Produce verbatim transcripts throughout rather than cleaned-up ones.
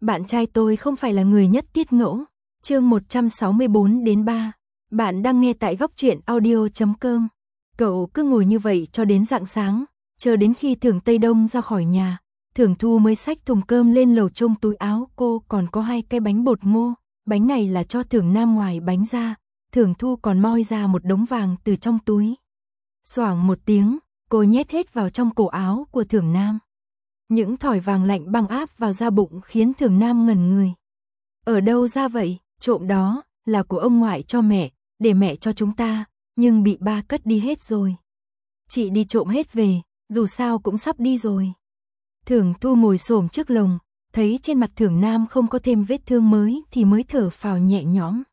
Bạn trai tôi không phải là người nhất tiết ngẫu. Chương một trăm sáu mươi bốn đến ba. Bạn đang nghe tại góc truyện audio chấm com. Cậu cứ ngồi như vậy cho đến rạng sáng, chờ đến khi Thường Tây Đông ra khỏi nhà, Thường Thu mới xách thùng cơm lên lầu trong túi áo cô còn có hai cái bánh bột ngô, bánh này là cho Thường Nam ngoài bánh ra, Thường Thu còn moi ra một đống vàng từ trong túi. Xoảng một tiếng, cô nhét hết vào trong cổ áo của Thường Nam. Những thỏi vàng lạnh băng áp vào da bụng khiến Thường Nam ngẩn người. Ở đâu ra vậy? Trộm đó, là của ông ngoại cho mẹ, để mẹ cho chúng ta, nhưng bị ba cất đi hết rồi. Chị đi trộm hết về, dù sao cũng sắp đi rồi. Thường Thu ngồi xổm trước lồng, thấy trên mặt Thường Nam không có thêm vết thương mới thì mới thở phào nhẹ nhõm.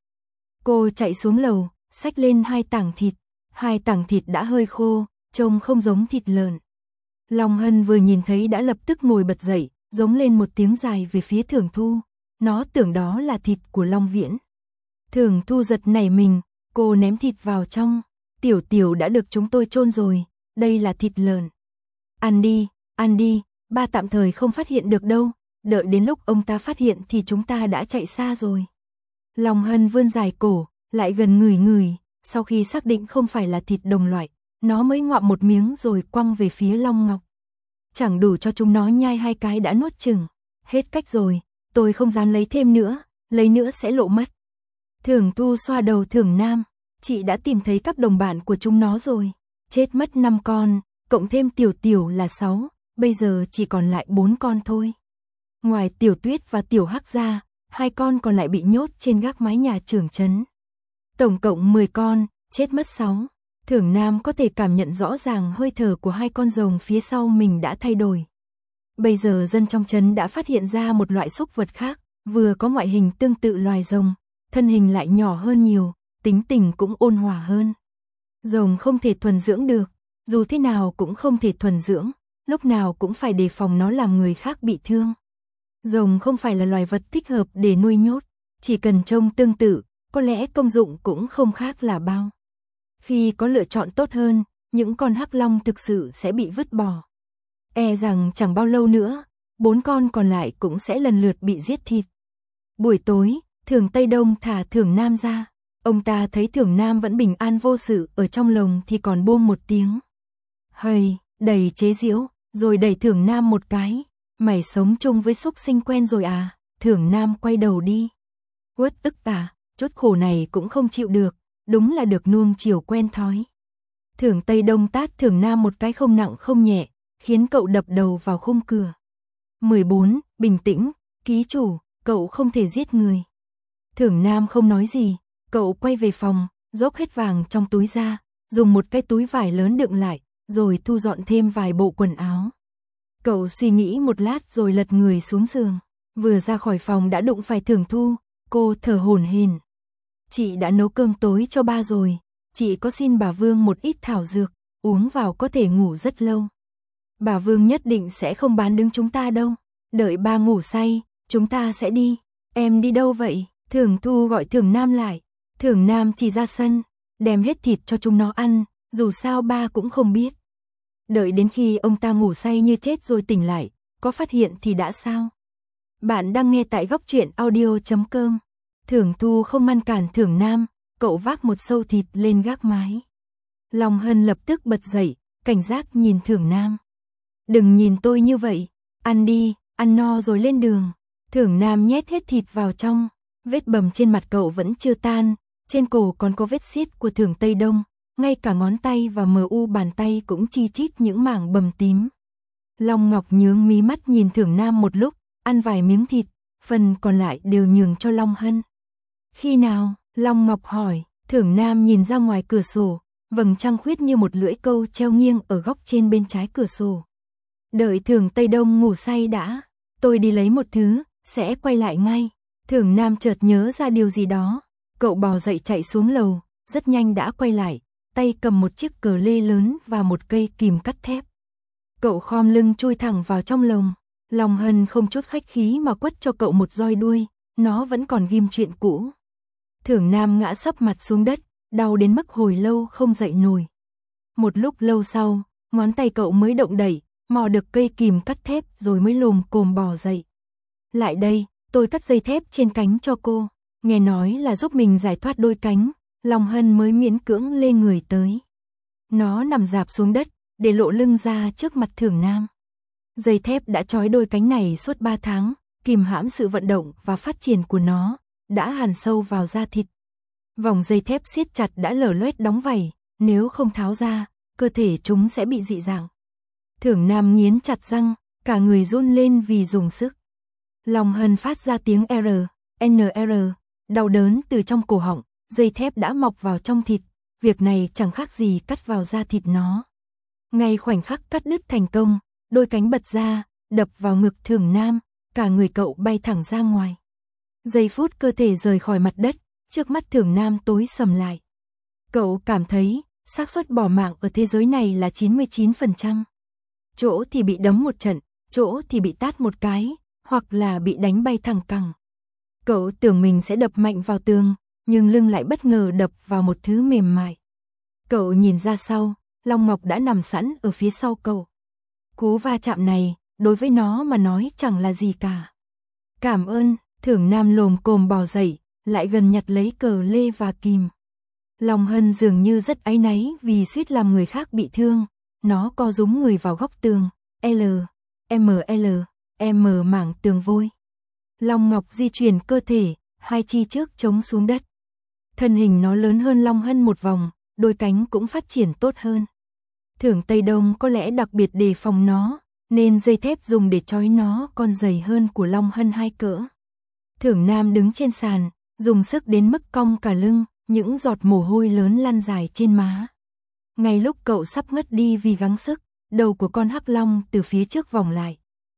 Cô chạy xuống lầu, xách lên hai tảng thịt, hai tảng thịt đã hơi khô, trông không giống thịt lợn. Long Hân vừa nhìn thấy đã lập tức ngồi bật dậy, giống lên một tiếng dài về phía Thường Thu. Nó tưởng đó là thịt của Long Viễn. Thường Thu giật nảy mình, cô ném thịt vào trong. Tiểu Tiểu đã được chúng tôi chôn rồi, đây là thịt lợn. Ăn đi, ăn đi, ba tạm thời không phát hiện được đâu, đợi đến lúc ông ta phát hiện thì chúng ta đã chạy xa rồi. Long Hân vươn dài cổ, lại gần ngửi ngửi, sau khi xác định không phải là thịt đồng loại, nó mới ngoạm một miếng rồi quăng về phía Long Ngọc. Chẳng đủ cho chúng nó nhai hai cái đã nuốt chừng. Hết cách rồi, tôi không dám lấy thêm nữa, lấy nữa sẽ lộ mất. Thường Thu xoa đầu Thường Nam, chị đã tìm thấy các đồng bạn của chúng nó rồi. Chết mất năm con, cộng thêm Tiểu Tiểu là sáu, bây giờ chỉ còn lại bốn con thôi. Ngoài Tiểu Tuyết và Tiểu Hắc ra, hai con còn lại bị nhốt trên gác mái nhà trưởng trấn. Tổng cộng mười con, chết mất sáu. Thường Nam có thể cảm nhận rõ ràng hơi thở của hai con rồng phía sau mình đã thay đổi. Bây giờ dân trong trấn đã phát hiện ra một loại súc vật khác, vừa có ngoại hình tương tự loài rồng, thân hình lại nhỏ hơn nhiều, tính tình cũng ôn hòa hơn. Rồng không thể thuần dưỡng được, dù thế nào cũng không thể thuần dưỡng, lúc nào cũng phải đề phòng nó làm người khác bị thương. Rồng không phải là loài vật thích hợp để nuôi nhốt, chỉ cần trông tương tự, có lẽ công dụng cũng không khác là bao. Khi có lựa chọn tốt hơn, những con hắc long thực sự sẽ bị vứt bỏ. E rằng chẳng bao lâu nữa, bốn con còn lại cũng sẽ lần lượt bị giết thịt. Buổi tối, Thường Tây Đông thả Thường Nam ra. Ông ta thấy Thường Nam vẫn bình an vô sự ở trong lồng thì còn buông một tiếng. Hây, đầy chế giễu, rồi đẩy Thường Nam một cái. Mày sống chung với súc sinh quen rồi à? Thường Nam quay đầu đi. Uất ức à, chút khổ này cũng không chịu được. Đúng là được nuông chiều quen thói. Thường Tây Đông tát Thường Nam một cái không nặng không nhẹ, khiến cậu đập đầu vào khung cửa. mười bốn. Bình tĩnh, ký chủ, cậu không thể giết người. Thường Nam không nói gì, cậu quay về phòng, dốc hết vàng trong túi ra, dùng một cái túi vải lớn đựng lại, rồi thu dọn thêm vài bộ quần áo. Cậu suy nghĩ một lát rồi lật người xuống giường, vừa ra khỏi phòng đã đụng phải Thường Thu, cô thở hổn hển. Chị đã nấu cơm tối cho ba rồi, chị có xin bà Vương một ít thảo dược, uống vào có thể ngủ rất lâu. Bà Vương nhất định sẽ không bán đứng chúng ta đâu, đợi ba ngủ say, chúng ta sẽ đi. Em đi đâu vậy? Thường Thu gọi Thường Nam lại, Thường Nam chỉ ra sân, đem hết thịt cho chúng nó ăn, dù sao ba cũng không biết. Đợi đến khi ông ta ngủ say như chết rồi tỉnh lại, có phát hiện thì đã sao? Bạn đang nghe tại góc truyện audio chấm com. Thường Thu không ngăn cản Thường Nam, cậu vác một sâu thịt lên gác mái. Long Hân lập tức bật dậy, cảnh giác nhìn Thường Nam. Đừng nhìn tôi như vậy, ăn đi, ăn no rồi lên đường. Thường Nam nhét hết thịt vào trong, vết bầm trên mặt cậu vẫn chưa tan, trên cổ còn có vết xiết của Thường Tây Đông, ngay cả ngón tay và mờ u bàn tay cũng chi chít những mảng bầm tím. Long Ngọc nhướng mí mắt nhìn Thường Nam một lúc, ăn vài miếng thịt, phần còn lại đều nhường cho Long Hân. Khi nào? Long Ngọc hỏi. Thường Nam nhìn ra ngoài cửa sổ, vầng trăng khuyết như một lưỡi câu treo nghiêng ở góc trên bên trái cửa sổ. Đợi Thường Tây Đông ngủ say đã, tôi đi lấy một thứ, sẽ quay lại ngay. Thường Nam chợt nhớ ra điều gì đó, cậu bò dậy chạy xuống lầu, rất nhanh đã quay lại, tay cầm một chiếc cờ lê lớn và một cây kìm cắt thép. Cậu khom lưng chui thẳng vào trong lồng, Long Hân không chút khách khí mà quất cho cậu một roi đuôi, nó vẫn còn ghim chuyện cũ. Thường Nam ngã sấp mặt xuống đất, đau đến mức hồi lâu không dậy nổi. Một lúc lâu sau, ngón tay cậu mới động đậy, mò được cây kìm cắt thép rồi mới lồm cồm bò dậy. Lại đây, tôi cắt dây thép trên cánh cho cô. Nghe nói là giúp mình giải thoát đôi cánh, Long Hân mới miễn cưỡng lê người tới. Nó nằm rạp xuống đất, để lộ lưng ra trước mặt Thưởng Nam. Dây thép đã trói đôi cánh này suốt ba tháng, kìm hãm sự vận động và phát triển của nó, đã hằn sâu vào da thịt. Vòng dây thép siết chặt đã lở loét đóng vảy, nếu không tháo ra, cơ thể chúng sẽ bị dị dạng. Thưởng Nam nghiến chặt răng, cả người run lên vì dùng sức. Long Hân phát ra tiếng R, N R, đau đớn từ trong cổ họng, dây thép đã mọc vào trong thịt, việc này chẳng khác gì cắt vào da thịt nó. Ngay khoảnh khắc cắt đứt thành công, đôi cánh bật ra, đập vào ngực Thưởng Nam, cả người cậu bay thẳng ra ngoài. Giây phút cơ thể rời khỏi mặt đất, trước mắt Thưởng Nam tối sầm lại. Cậu cảm thấy, xác suất bỏ mạng ở thế giới này là chín mươi chín phần trăm. Chỗ thì bị đấm một trận, chỗ thì bị tát một cái, hoặc là bị đánh bay thẳng cẳng. Cậu tưởng mình sẽ đập mạnh vào tường, nhưng lưng lại bất ngờ đập vào một thứ mềm mại. Cậu nhìn ra sau, Long Ngọc đã nằm sẵn ở phía sau cậu. Cú va chạm này, đối với nó mà nói chẳng là gì cả. Cảm ơn, Thưởng Nam lồm cồm bò dậy, lại gần nhặt lấy cờ lê và kìm. Long Hân dường như rất áy náy vì suýt làm người khác bị thương. Nó co rúm người vào góc tường, L, M L, M mảng tường vôi. Long Ngọc di chuyển cơ thể, hai chi trước chống xuống đất. Thân hình nó lớn hơn Long Hân một vòng, đôi cánh cũng phát triển tốt hơn. Thưởng Tây Đông có lẽ đặc biệt đề phòng nó, nên dây thép dùng để trói nó còn dày hơn của Long Hân hai cỡ. Thưởng Nam đứng trên sàn, dùng sức đến mức cong cả lưng, những giọt mồ hôi lớn lăn dài trên má. Ngay lúc cậu sắp ngất đi vì gắng sức, đầu của con hắc long từ phía trước vòng lại.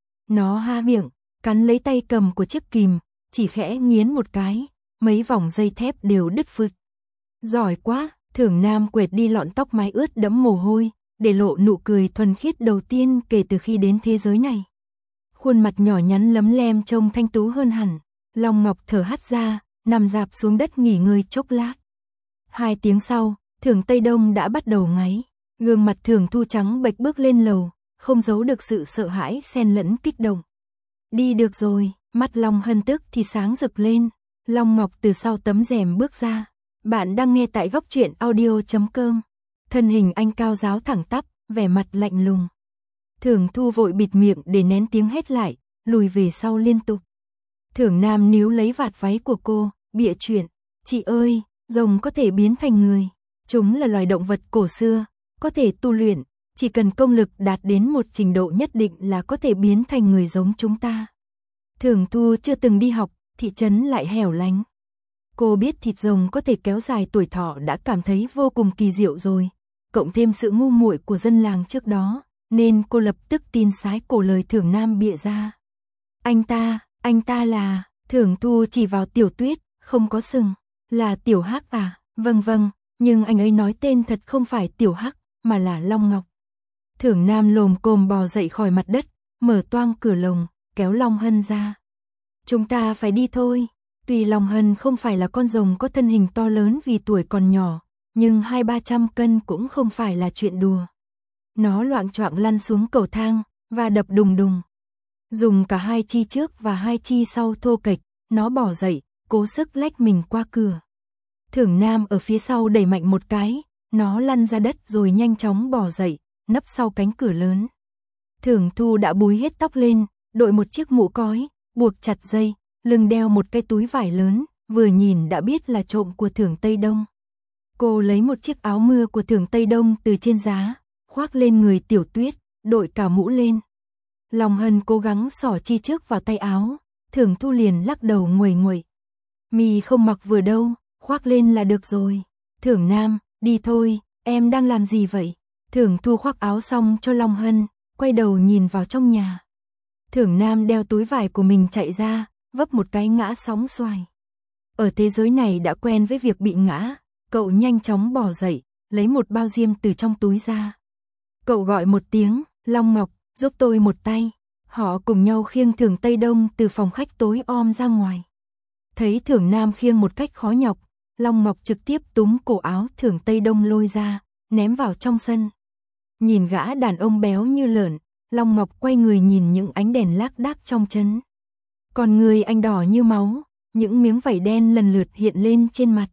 Nó há miệng, cắn lấy tay cầm của chiếc kìm, chỉ khẽ nghiến một cái, mấy vòng dây thép đều đứt phụt. Giỏi quá, Thưởng Nam quệt đi lọn tóc mái ướt đẫm mồ hôi, để lộ nụ cười thuần khiết đầu tiên kể từ khi đến thế giới này. Khuôn mặt nhỏ nhắn lấm lem trông thanh tú hơn hẳn. Long Ngọc thở hắt ra, nằm rạp xuống đất nghỉ ngơi chốc lát. Hai tiếng sau, Thưởng Tây Đông đã bắt đầu ngáy. Gương mặt Thưởng Thu trắng bệch bước lên lầu, không giấu được sự sợ hãi xen lẫn kích động. Đi được rồi, mắt Long Hân tức thì sáng rực lên. Long Ngọc từ sau tấm rèm bước ra. Bạn đang nghe tại góc truyện audio chấm com. Thân hình anh cao ráo thẳng tắp, vẻ mặt lạnh lùng. Thưởng Thu vội bịt miệng để nén tiếng hét lại, lùi về sau liên tục. Thưởng Nam níu lấy vạt váy của cô, bịa chuyện. Chị ơi, rồng có thể biến thành người. Chúng là loài động vật cổ xưa, có thể tu luyện, chỉ cần công lực đạt đến một trình độ nhất định là có thể biến thành người giống chúng ta. Thưởng Thu chưa từng đi học, thị trấn lại hẻo lánh. Cô biết thịt rồng có thể kéo dài tuổi thọ đã cảm thấy vô cùng kỳ diệu rồi, cộng thêm sự ngu muội của dân làng trước đó, nên cô lập tức tin sái cổ lời Thưởng Nam bịa ra. Anh ta, anh ta là, Thưởng Thu chỉ vào Tiểu Tuyết, không có sừng, là Tiểu Hắc à, vâng vâng, nhưng anh ấy nói tên thật không phải Tiểu Hắc, mà là Long Ngọc. Thưởng Nam lồm cồm bò dậy khỏi mặt đất, mở toang cửa lồng, kéo Long Hân ra. Chúng ta phải đi thôi. Tuy Long Hân không phải là con rồng có thân hình to lớn vì tuổi còn nhỏ, nhưng hai ba trăm cân cũng không phải là chuyện đùa. Nó loạng choạng lăn xuống cầu thang, và đập đùng đùng. Dùng cả hai chi trước và hai chi sau thô kệch, nó bò dậy, cố sức lách mình qua cửa. Thưởng Nam ở phía sau đẩy mạnh một cái, nó lăn ra đất rồi nhanh chóng bò dậy, nấp sau cánh cửa lớn. Thưởng Thu đã búi hết tóc lên, đội một chiếc mũ cói, buộc chặt dây, lưng đeo một cái túi vải lớn, vừa nhìn đã biết là trộm của Thưởng Tây Đông. Cô lấy một chiếc áo mưa của Thưởng Tây Đông từ trên giá, khoác lên người Tiểu Tuyết, đội cả mũ lên. Long Hân cố gắng xỏ chi trước vào tay áo, Thưởng Thu liền lắc đầu nguầy nguậy. Mì không mặc vừa đâu, khoác lên là được rồi. Thưởng Nam, đi thôi, em đang làm gì vậy? Thưởng Thu khoác áo xong cho Long Hân, quay đầu nhìn vào trong nhà. Thưởng Nam đeo túi vải của mình chạy ra, vấp một cái ngã sóng xoài. Ở thế giới này đã quen với việc bị ngã, cậu nhanh chóng bò dậy, lấy một bao diêm từ trong túi ra. Cậu gọi một tiếng, Long Ngọc, giúp tôi một tay. Họ cùng nhau khiêng Thưởng Tây Đông từ phòng khách tối om ra ngoài. Thấy Thưởng Nam khiêng một cách khó nhọc, Long Ngọc trực tiếp túm cổ áo Thưởng Tây Đông lôi ra, ném vào trong sân. Nhìn gã đàn ông béo như lợn, Long Ngọc quay người nhìn những ánh đèn lác đác trong trấn. Còn người anh đỏ như máu, những miếng vảy đen lần lượt hiện lên trên mặt.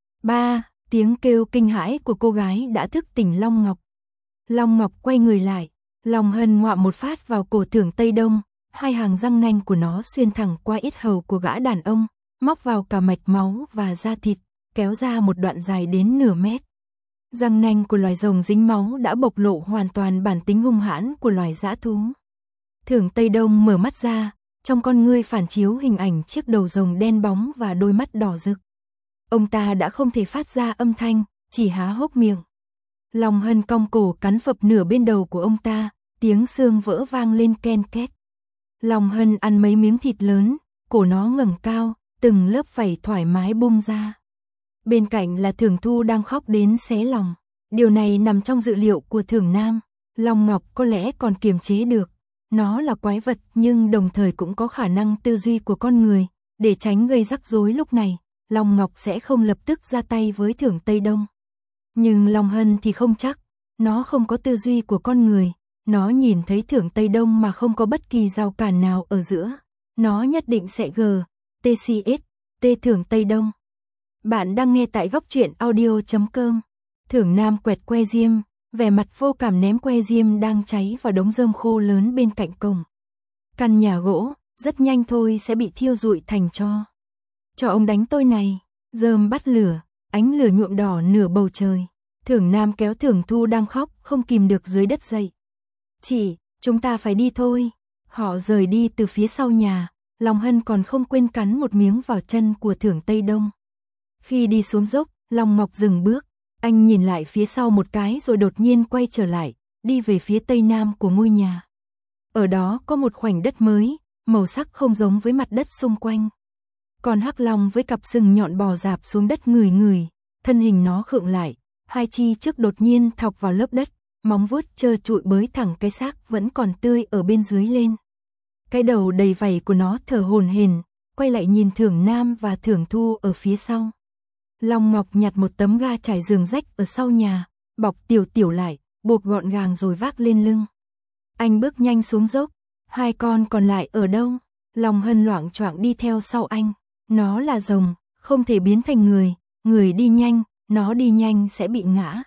Ba, tiếng kêu kinh hãi của cô gái đã thức tỉnh Long Ngọc. Long Ngọc quay người lại, Long Hân ngoạm một phát vào cổ Thưởng Tây Đông, hai hàng răng nanh của nó xuyên thẳng qua yết hầu của gã đàn ông, móc vào cả mạch máu và da thịt, kéo ra một đoạn dài đến nửa mét. Răng nanh của loài rồng dính máu đã bộc lộ hoàn toàn bản tính hung hãn của loài dã thú. Thưởng Tây Đông mở mắt ra, trong con ngươi phản chiếu hình ảnh chiếc đầu rồng đen bóng và đôi mắt đỏ rực. Ông ta đã không thể phát ra âm thanh, chỉ há hốc miệng. Long Hân cong cổ cắn phập nửa bên đầu của ông ta, tiếng xương vỡ vang lên ken két. Long Hân ăn mấy miếng thịt lớn, cổ nó ngẩng cao, từng lớp vảy thoải mái bung ra. Bên cạnh là Thưởng Thu đang khóc đến xé lòng. Điều này nằm trong dự liệu của Thưởng Nam. Long Ngọc có lẽ còn kiềm chế được. Nó là quái vật nhưng đồng thời cũng có khả năng tư duy của con người. Để tránh gây rắc rối lúc này, Long Ngọc sẽ không lập tức ra tay với Thưởng Tây Đông. Nhưng Long Hân thì không chắc. Nó không có tư duy của con người. Nó nhìn thấy Thưởng Tây Đông mà không có bất kỳ rào cản nào ở giữa. Nó nhất định sẽ gờ, tê xê ét, T Thưởng Tây Đông. Bạn đang nghe tại góc truyện audio chấm com. Thưởng Nam quẹt que diêm, vẻ mặt vô cảm ném que diêm đang cháy vào đống rơm khô lớn bên cạnh cổng. Căn nhà gỗ, rất nhanh thôi sẽ bị thiêu rụi thành tro. Cho ông đánh tôi này, rơm bắt lửa, ánh lửa nhuộm đỏ nửa bầu trời. Thưởng Nam kéo Thưởng Thu đang khóc không kìm được dưới đất dậy. Chị, chúng ta phải đi thôi. Họ rời đi từ phía sau nhà, Long Hân còn không quên cắn một miếng vào chân của Thưởng Tây Đông. Khi đi xuống dốc, Long Ngọc dừng bước, anh nhìn lại phía sau một cái rồi đột nhiên quay trở lại, đi về phía tây nam của ngôi nhà. Ở đó có một khoảnh đất mới, màu sắc không giống với mặt đất xung quanh. Còn hắc long với cặp sừng nhọn bò rạp xuống đất ngửi ngửi, thân hình nó khựng lại, hai chi trước đột nhiên thọc vào lớp đất, móng vuốt trơ trụi bới thẳng cái xác vẫn còn tươi ở bên dưới lên. Cái đầu đầy vảy của nó thở hổn hển, quay lại nhìn Thưởng Nam và Thưởng Thu ở phía sau. Long Ngọc nhặt một tấm ga trải giường rách ở sau nhà, bọc tiểu tiểu lại, buộc gọn gàng rồi vác lên lưng. Anh bước nhanh xuống dốc, hai con còn lại ở đâu? Long Hân loạng choạng đi theo sau anh. Nó là rồng, không thể biến thành người, người đi nhanh, nó đi nhanh sẽ bị ngã.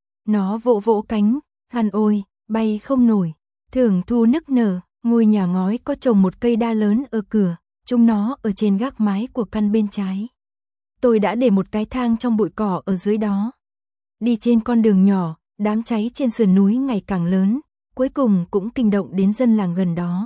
Nó vỗ vỗ cánh, hằn ôi, bay không nổi. Thưởng Thu nức nở, ngôi nhà ngói có trồng một cây đa lớn ở cửa, chúng nó ở trên gác mái của căn bên trái. Tôi đã để một cái thang trong bụi cỏ ở dưới đó. Đi trên con đường nhỏ, đám cháy trên sườn núi ngày càng lớn, cuối cùng cũng kinh động đến dân làng gần đó.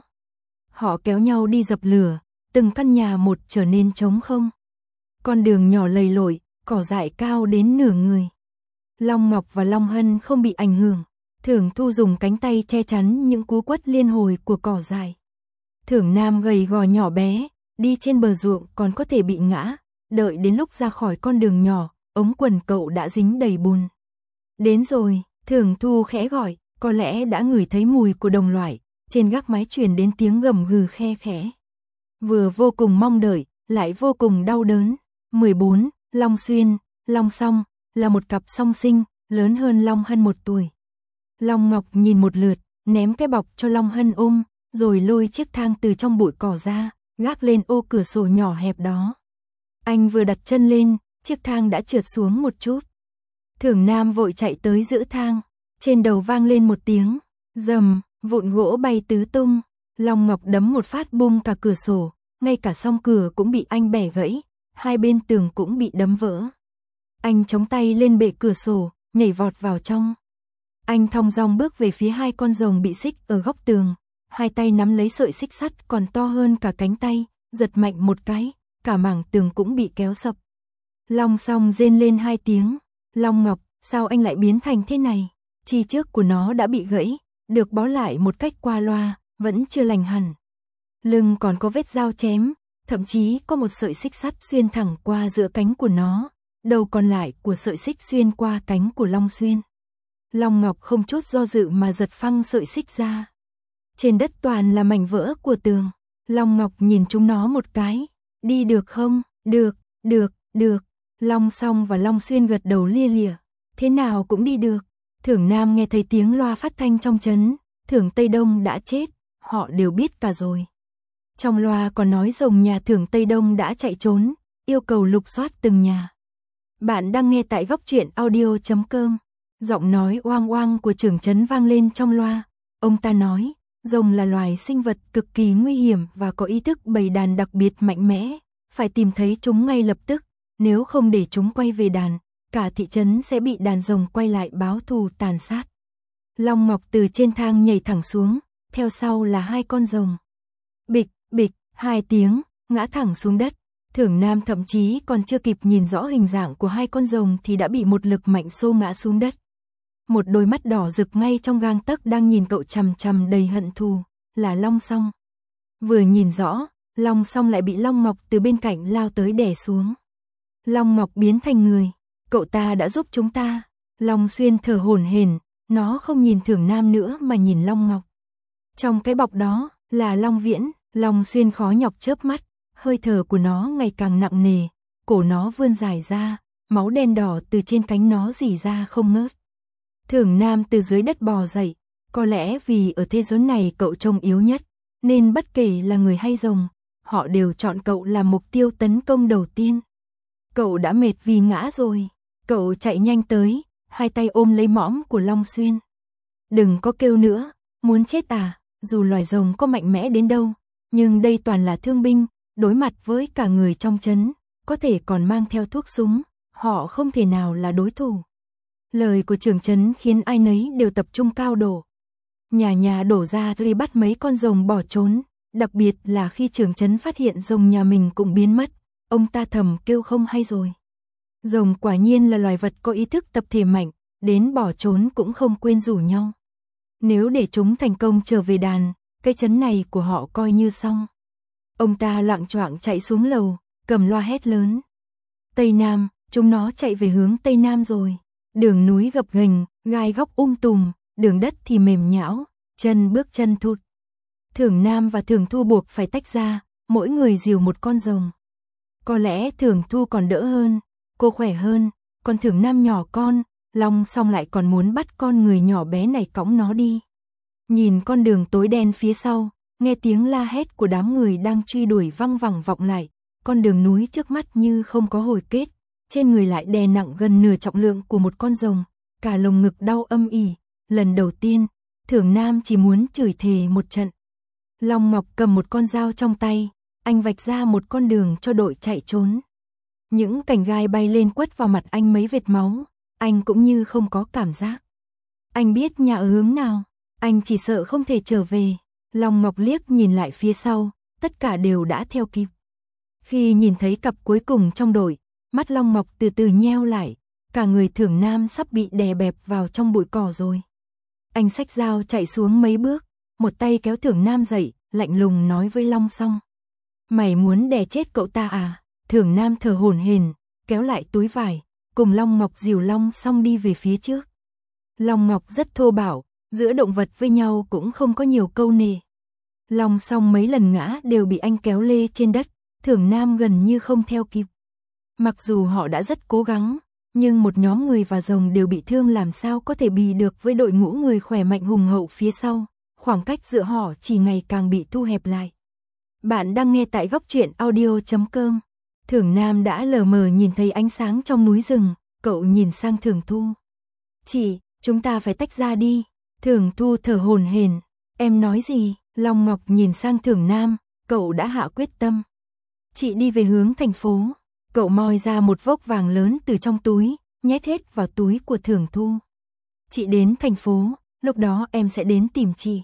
Họ kéo nhau đi dập lửa, từng căn nhà một trở nên trống không. Con đường nhỏ lầy lội, cỏ dại cao đến nửa người. Long Ngọc và Long Hân không bị ảnh hưởng. Thưởng Thu dùng cánh tay che chắn những cú quất liên hồi của cỏ dại. Thưởng Nam gầy gò nhỏ bé, đi trên bờ ruộng còn có thể bị ngã. Đợi đến lúc ra khỏi con đường nhỏ, ống quần cậu đã dính đầy bùn. Đến rồi, Thưởng Thu khẽ gọi, có lẽ đã ngửi thấy mùi của đồng loại, trên gác mái truyền đến tiếng gầm gừ khe khẽ. Vừa vô cùng mong đợi, lại vô cùng đau đớn. mười bốn, Long Xuyên, Long Song, là một cặp song sinh, lớn hơn Long Hân một tuổi. Long Ngọc nhìn một lượt, ném cái bọc cho Long Hân ôm, rồi lôi chiếc thang từ trong bụi cỏ ra, gác lên ô cửa sổ nhỏ hẹp đó. Anh vừa đặt chân lên, chiếc thang đã trượt xuống một chút. Thưởng Nam vội chạy tới giữ thang, trên đầu vang lên một tiếng, rầm, vụn gỗ bay tứ tung. Long Ngọc đấm một phát bung cả cửa sổ, ngay cả song cửa cũng bị anh bẻ gãy, hai bên tường cũng bị đấm vỡ. Anh chống tay lên bệ cửa sổ, nhảy vọt vào trong. Anh thong dong bước về phía hai con rồng bị xích ở góc tường, hai tay nắm lấy sợi xích sắt còn to hơn cả cánh tay, giật mạnh một cái, cả mảng tường cũng bị kéo sập. Long Song rên lên hai tiếng, Long Ngọc, sao anh lại biến thành thế này? Chi trước của nó đã bị gãy, được bó lại một cách qua loa, vẫn chưa lành hẳn. Lưng còn có vết dao chém, thậm chí có một sợi xích sắt xuyên thẳng qua giữa cánh của nó, đầu còn lại của sợi xích xuyên qua cánh của Long Xuyên. Long Ngọc không chút do dự mà giật phăng sợi xích ra. Trên đất toàn là mảnh vỡ của tường. Long Ngọc nhìn chúng nó một cái. Đi được không? Được, được, được. Long Song và Long Xuyên gật đầu lia lịa. Thế nào cũng đi được. Thưởng Nam nghe thấy tiếng loa phát thanh trong trấn. Thưởng Tây Đông đã chết. Họ đều biết cả rồi. Trong loa còn nói rồng nhà Thưởng Tây Đông đã chạy trốn, yêu cầu lục soát từng nhà. Bạn đang nghe tại góc truyện audio chấm com. Giọng nói oang oang của trưởng trấn vang lên trong loa. Ông ta nói, rồng là loài sinh vật cực kỳ nguy hiểm và có ý thức bầy đàn đặc biệt mạnh mẽ, phải tìm thấy chúng ngay lập tức, nếu không để chúng quay về đàn, cả thị trấn sẽ bị đàn rồng quay lại báo thù tàn sát. Long Ngọc từ trên thang nhảy thẳng xuống, theo sau là hai con rồng. Bịch, bịch, hai tiếng, ngã thẳng xuống đất. Thưởng Nam thậm chí còn chưa kịp nhìn rõ hình dạng của hai con rồng thì đã bị một lực mạnh xô ngã xuống đất. Một đôi mắt đỏ rực ngay trong gang tấc đang nhìn cậu chằm chằm đầy hận thù, là Long Song. Vừa nhìn rõ, Long Song lại bị Long Ngọc từ bên cạnh lao tới đè xuống. Long Ngọc biến thành người, cậu ta đã giúp chúng ta. Long Xuyên thở hổn hển, nó không nhìn Thưởng Nam nữa mà nhìn Long Ngọc. Trong cái bọc đó là Long Viễn. Long Xuyên khó nhọc chớp mắt, hơi thở của nó ngày càng nặng nề, cổ nó vươn dài ra, máu đen đỏ từ trên cánh nó rỉ ra không ngớt. Thưởng Nam từ dưới đất bò dậy, có lẽ vì ở thế giới này cậu trông yếu nhất, nên bất kể là người hay rồng, họ đều chọn cậu làm mục tiêu tấn công đầu tiên. Cậu đã mệt vì ngã rồi, cậu chạy nhanh tới, hai tay ôm lấy mõm của Long Xuyên. Đừng có kêu nữa, muốn chết à, dù loài rồng có mạnh mẽ đến đâu, nhưng đây toàn là thương binh, đối mặt với cả người trong trấn, có thể còn mang theo thuốc súng, họ không thể nào là đối thủ. Lời của trưởng trấn khiến ai nấy đều tập trung cao độ. Nhà nhà đổ ra đi bắt mấy con rồng bỏ trốn, đặc biệt là khi trưởng trấn phát hiện rồng nhà mình cũng biến mất, ông ta thầm kêu không hay rồi. Rồng quả nhiên là loài vật có ý thức tập thể mạnh, đến bỏ trốn cũng không quên rủ nhau. Nếu để chúng thành công trở về đàn, cái trấn này của họ coi như xong. Ông ta loạng choạng chạy xuống lầu, cầm loa hét lớn. Tây Nam, chúng nó chạy về hướng Tây Nam rồi. Đường núi gập ghềnh, gai góc um tùm, đường đất thì mềm nhão, chân bước chân thụt. Thưởng Nam và Thưởng Thu buộc phải tách ra, mỗi người dìu một con rồng. Có lẽ Thưởng Thu còn đỡ hơn, cô khỏe hơn, còn Thưởng Nam nhỏ con, Long Song lại còn muốn bắt con người nhỏ bé này cõng nó đi. Nhìn con đường tối đen phía sau, nghe tiếng la hét của đám người đang truy đuổi văng vẳng vọng lại, con đường núi trước mắt như không có hồi kết, trên người lại đè nặng gần nửa trọng lượng của một con rồng, cả lồng ngực đau âm ỉ. Lần đầu tiên, Thưởng Nam chỉ muốn chửi thề một trận. Long Ngọc cầm một con dao trong tay, anh vạch ra một con đường cho đội chạy trốn. Những cành gai bay lên quất vào mặt anh mấy vệt máu, anh cũng như không có cảm giác. Anh biết nhà ở hướng nào, anh chỉ sợ không thể trở về. Long Ngọc liếc nhìn lại phía sau, tất cả đều đã theo kịp. Khi nhìn thấy cặp cuối cùng trong đội, mắt Long Ngọc từ từ nheo lại, cả người Thưởng Nam sắp bị đè bẹp vào trong bụi cỏ rồi. Anh xách dao chạy xuống mấy bước, một tay kéo Thưởng Nam dậy, lạnh lùng nói với Long Song. Mày muốn đè chết cậu ta à? Thưởng Nam thở hổn hển, kéo lại túi vải, cùng Long Ngọc dìu Long Song đi về phía trước. Long Ngọc rất thô bạo, giữa động vật với nhau cũng không có nhiều câu nệ. Long Song mấy lần ngã đều bị anh kéo lê trên đất, Thưởng Nam gần như không theo kịp. Mặc dù họ đã rất cố gắng, nhưng một nhóm người và rồng đều bị thương làm sao có thể bì được với đội ngũ người khỏe mạnh hùng hậu phía sau, khoảng cách giữa họ chỉ ngày càng bị thu hẹp lại. Bạn đang nghe tại góc truyện audio chấm com. Thưởng Nam đã lờ mờ nhìn thấy ánh sáng trong núi rừng, cậu nhìn sang Thưởng Thu. Chị, chúng ta phải tách ra đi. Thưởng Thu thở hổn hển. Em nói gì? Long Ngọc nhìn sang Thưởng Nam, cậu đã hạ quyết tâm. Chị đi về hướng thành phố. Cậu moi ra một vốc vàng lớn từ trong túi, nhét hết vào túi của Thưởng Thu. Chị đến thành phố, lúc đó em sẽ đến tìm chị.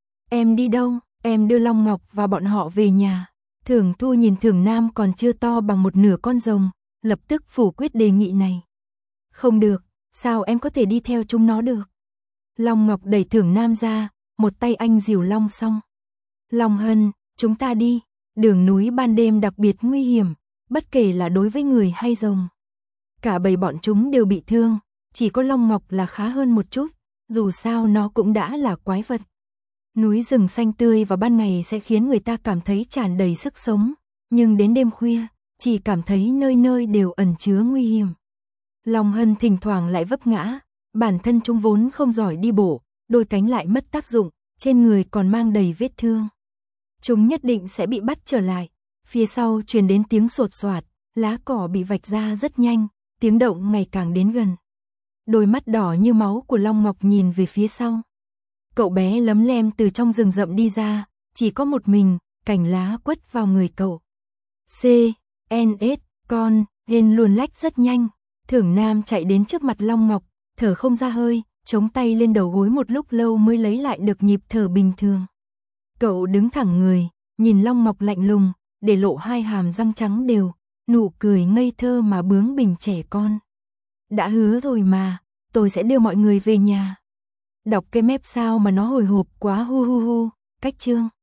Em đi đâu? Em đưa Long Ngọc và bọn họ về nhà. Thưởng Thu nhìn Thưởng Nam còn chưa to bằng một nửa con rồng, lập tức phủ quyết đề nghị này. Không được, sao em có thể đi theo chúng nó được? Long Ngọc đẩy Thưởng Nam ra, một tay anh dìu Long Song. Long Hân, chúng ta đi. Đường núi ban đêm đặc biệt nguy hiểm, bất kể là đối với người hay rồng. Cả bầy bọn chúng đều bị thương, chỉ có Long Ngọc là khá hơn một chút, dù sao nó cũng đã là quái vật. Núi rừng xanh tươi vào ban ngày sẽ khiến người ta cảm thấy tràn đầy sức sống, nhưng đến đêm khuya, chỉ cảm thấy nơi nơi đều ẩn chứa nguy hiểm. Long Hân thỉnh thoảng lại vấp ngã, bản thân chúng vốn không giỏi đi bộ, đôi cánh lại mất tác dụng, trên người còn mang đầy vết thương. chúng nhất định sẽ bị bắt trở lại. Phía sau truyền đến tiếng sột soạt, lá cỏ bị vạch ra rất nhanh, tiếng động ngày càng đến gần. Đôi mắt đỏ như máu của Long Ngọc nhìn về phía sau. Cậu bé lấm lem từ trong rừng rậm đi ra, chỉ có một mình, cành lá quất vào người cậu. C, N, S, con, hên luồn lách rất nhanh. Thưởng Nam chạy đến trước mặt Long Ngọc, thở không ra hơi, chống tay lên đầu gối một lúc lâu mới lấy lại được nhịp thở bình thường. Cậu đứng thẳng người, nhìn Long Ngọc lạnh lùng, để lộ hai hàm răng trắng đều, nụ cười ngây thơ mà bướng bỉnh trẻ con. Đã hứa rồi mà, tôi sẽ đưa mọi người về nhà. Đọc cái mép sao mà nó hồi hộp quá hu hu hu, cách chương.